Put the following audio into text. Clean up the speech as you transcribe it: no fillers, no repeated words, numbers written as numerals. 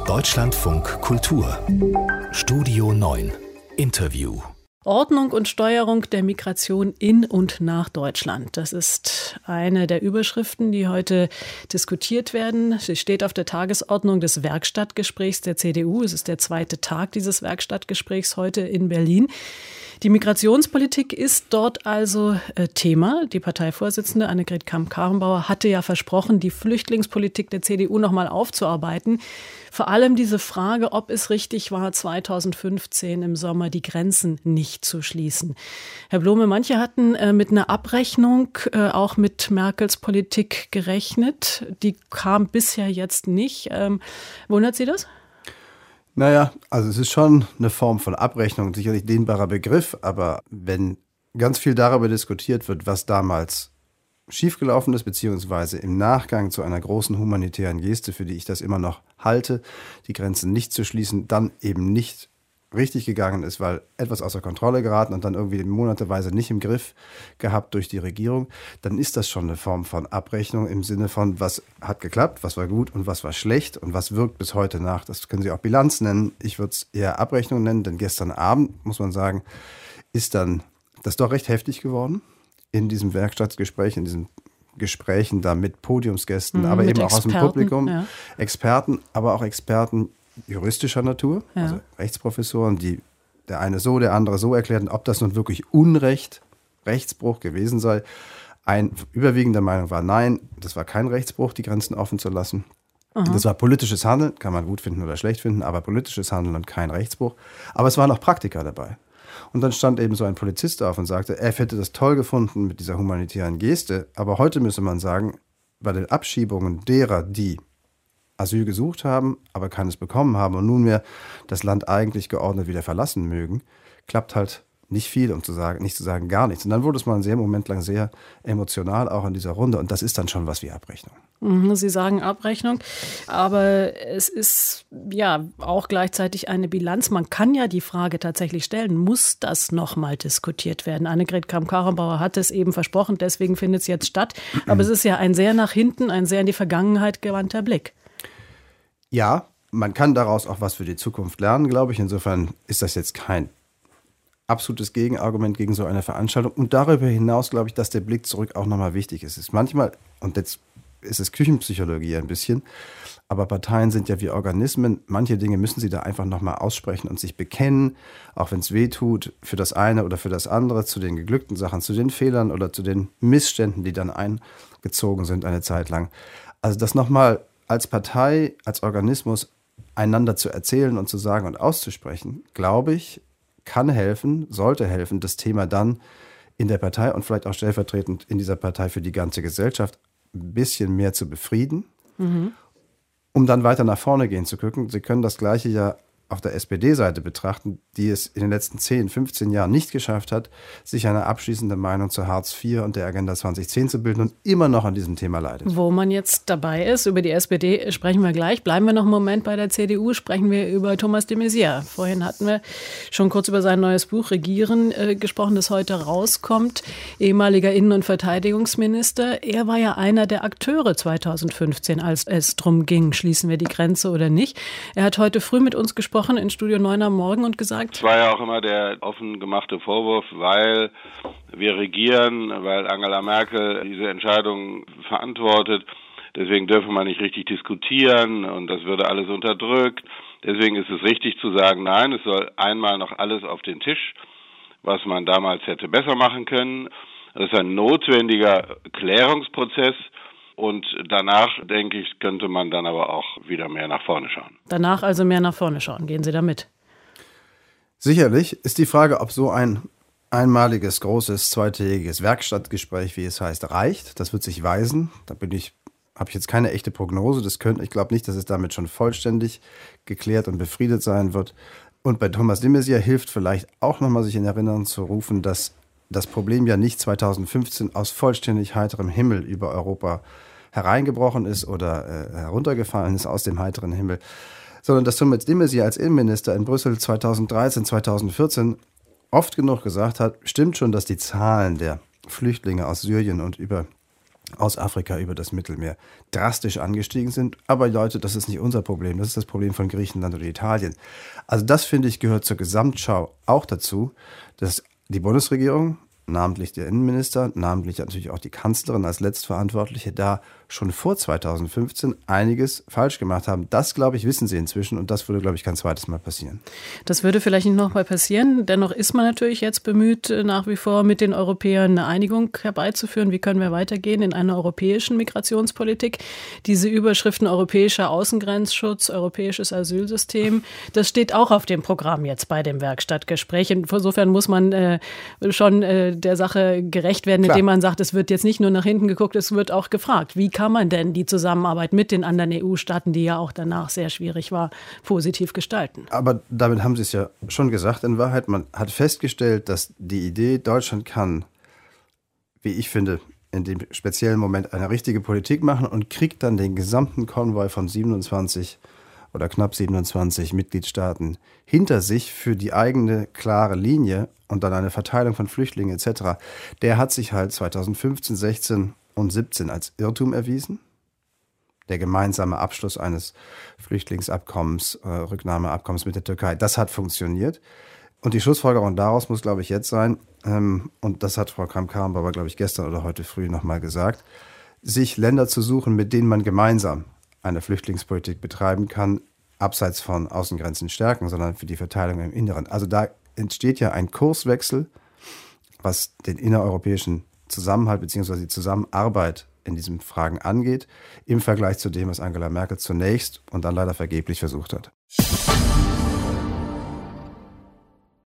Deutschlandfunk Kultur Studio 9 Interview. Ordnung und Steuerung der Migration in und nach Deutschland. Das ist eine der Überschriften, die heute diskutiert werden. Sie steht auf der Tagesordnung des Werkstattgesprächs der CDU. Es ist der zweite Tag dieses Werkstattgesprächs heute in Berlin. Die Migrationspolitik ist dort also Thema. Die Parteivorsitzende Annegret Kramp-Karrenbauer hatte ja versprochen, die Flüchtlingspolitik der CDU noch mal aufzuarbeiten. Vor allem diese Frage, ob es richtig war, 2015 im Sommer die Grenzen nicht zu schließen. Herr Blome, manche hatten mit einer Abrechnung auch mit Merkels Politik gerechnet. Die kam bisher jetzt nicht. Wundert Sie das? Naja, also es ist schon eine Form von Abrechnung, sicherlich dehnbarer Begriff, aber wenn ganz viel darüber diskutiert wird, was damals schiefgelaufen ist, beziehungsweise im Nachgang zu einer großen humanitären Geste, für die ich das immer noch halte, die Grenzen nicht zu schließen, dann eben nicht richtig gegangen ist, weil etwas außer Kontrolle geraten und dann irgendwie monateweise nicht im Griff gehabt durch die Regierung, dann ist das schon eine Form von Abrechnung im Sinne von, was hat geklappt, was war gut und was war schlecht und was wirkt bis heute nach. Das können Sie auch Bilanz nennen. Ich würde es eher Abrechnung nennen, denn gestern Abend, muss man sagen, ist dann das doch recht heftig geworden in diesem Werkstattgespräch, in diesen Gesprächen da mit Podiumsgästen, aber eben auch aus dem Publikum, ja. Experten, aber auch Experten juristischer Natur, ja. Also Rechtsprofessoren, die der eine so, der andere so erklärten, ob das nun wirklich Unrecht, Rechtsbruch gewesen sei. Ein überwiegender Meinung war, nein, das war kein Rechtsbruch, die Grenzen offen zu lassen. Aha. Das war politisches Handeln, kann man gut finden oder schlecht finden, aber politisches Handeln und kein Rechtsbruch. Aber es waren auch Praktiker dabei. Und dann stand eben so ein Polizist auf und sagte, er hätte das toll gefunden mit dieser humanitären Geste, aber heute müsse man sagen, bei den Abschiebungen derer, die Asyl gesucht haben, aber keines bekommen haben und nunmehr das Land eigentlich geordnet wieder verlassen mögen, klappt halt nicht viel, nicht zu sagen gar nichts. Und dann wurde es mal einen Moment lang sehr emotional, auch in dieser Runde. Und das ist dann schon was wie Abrechnung. Sie sagen Abrechnung, aber es ist ja auch gleichzeitig eine Bilanz. Man kann ja die Frage tatsächlich stellen, muss das nochmal diskutiert werden? Annegret Kramp-Karrenbauer hat es eben versprochen, deswegen findet es jetzt statt. Aber es ist ja ein sehr nach hinten, ein sehr in die Vergangenheit gewandter Blick. Ja, man kann daraus auch was für die Zukunft lernen, glaube ich. Insofern ist das jetzt kein absolutes Gegenargument gegen so eine Veranstaltung. Und darüber hinaus glaube ich, dass der Blick zurück auch nochmal wichtig ist. Es ist manchmal, und jetzt ist es Küchenpsychologie ein bisschen, aber Parteien sind ja wie Organismen. Manche Dinge müssen sie da einfach nochmal aussprechen und sich bekennen, auch wenn es weh tut, für das eine oder für das andere, zu den geglückten Sachen, zu den Fehlern oder zu den Missständen, die dann eingezogen sind eine Zeit lang. Also das nochmal als Partei, als Organismus einander zu erzählen und zu sagen und auszusprechen, glaube ich, kann helfen, sollte helfen, das Thema dann in der Partei und vielleicht auch stellvertretend in dieser Partei für die ganze Gesellschaft ein bisschen mehr zu befrieden, um dann weiter nach vorne gehen zu können. Sie können das Gleiche ja auf der SPD-Seite betrachten, die es in den letzten 10, 15 Jahren nicht geschafft hat, sich eine abschließende Meinung zu Hartz IV und der Agenda 2010 zu bilden und immer noch an diesem Thema leidet. Wo man jetzt dabei ist, über die SPD sprechen wir gleich. Bleiben wir noch einen Moment bei der CDU, sprechen wir über Thomas de Maizière. Vorhin hatten wir schon kurz über sein neues Buch Regieren gesprochen, das heute rauskommt. Ehemaliger Innen- und Verteidigungsminister. Er war ja einer der Akteure 2015, als es drum ging, schließen wir die Grenze oder nicht. Er hat heute früh mit uns gesprochen in Studio 9 am Morgen und gesagt, es war ja auch immer der offen gemachte Vorwurf, weil wir regieren, weil Angela Merkel diese Entscheidung verantwortet. Deswegen dürfe man nicht richtig diskutieren und das würde alles unterdrückt. Deswegen ist es richtig zu sagen, nein, es soll einmal noch alles auf den Tisch, was man damals hätte besser machen können. Das ist ein notwendiger Klärungsprozess. Und danach, denke ich, könnte man dann aber auch wieder mehr nach vorne schauen. Danach also mehr nach vorne schauen. Gehen Sie da mit? Sicherlich ist die Frage, ob so ein einmaliges, großes, zweitägiges Werkstattgespräch, wie es heißt, reicht. Das wird sich weisen. Da habe ich jetzt keine echte Prognose. Ich glaube nicht, dass es damit schon vollständig geklärt und befriedet sein wird. Und bei Thomas de Maizière hilft vielleicht auch nochmal sich in Erinnerung zu rufen, dass das Problem ja nicht 2015 aus vollständig heiterem Himmel über Europa hereingebrochen ist oder heruntergefallen ist aus dem heiteren Himmel, sondern dass Thomas de Maizière als Innenminister in Brüssel 2013, 2014 oft genug gesagt hat, stimmt schon, dass die Zahlen der Flüchtlinge aus Syrien und über aus Afrika über das Mittelmeer drastisch angestiegen sind. Aber Leute, das ist nicht unser Problem, das ist das Problem von Griechenland oder Italien. Also das, finde ich, gehört zur Gesamtschau auch dazu, dass die Bundesregierung, namentlich der Innenminister, namentlich natürlich auch die Kanzlerin als Letztverantwortliche, da schon vor 2015 einiges falsch gemacht haben. Das, glaube ich, wissen sie inzwischen und das würde, glaube ich, kein zweites Mal passieren. Das würde vielleicht nicht nochmal passieren. Dennoch ist man natürlich jetzt bemüht, nach wie vor mit den Europäern eine Einigung herbeizuführen. Wie können wir weitergehen in einer europäischen Migrationspolitik? Diese Überschriften europäischer Außengrenzschutz, europäisches Asylsystem, das steht auch auf dem Programm jetzt bei dem Werkstattgespräch. Insofern muss man schon der Sache gerecht werden, indem man sagt, es wird jetzt nicht nur nach hinten geguckt, es wird auch gefragt, wie kann man denn die Zusammenarbeit mit den anderen EU-Staaten, die ja auch danach sehr schwierig war, positiv gestalten? Aber damit haben Sie es ja schon gesagt, in Wahrheit, man hat festgestellt, dass die Idee, Deutschland kann, wie ich finde, in dem speziellen Moment eine richtige Politik machen und kriegt dann den gesamten Konvoi von 27 oder knapp 27 Mitgliedstaaten hinter sich für die eigene klare Linie und dann eine Verteilung von Flüchtlingen etc., der hat sich halt 2015, 16 und 17 als Irrtum erwiesen. Der gemeinsame Abschluss eines Flüchtlingsabkommens, Rücknahmeabkommens mit der Türkei, das hat funktioniert. Und die Schlussfolgerung daraus muss, glaube ich, jetzt sein, und das hat Frau Kramp-Karrenbauer, glaube ich, gestern oder heute früh nochmal gesagt, sich Länder zu suchen, mit denen man gemeinsam eine Flüchtlingspolitik betreiben kann, abseits von Außengrenzen stärken, sondern für die Verteilung im Inneren. Also da entsteht ja ein Kurswechsel, was den innereuropäischen Zusammenhalt bzw. die Zusammenarbeit in diesen Fragen angeht, im Vergleich zu dem, was Angela Merkel zunächst und dann leider vergeblich versucht hat.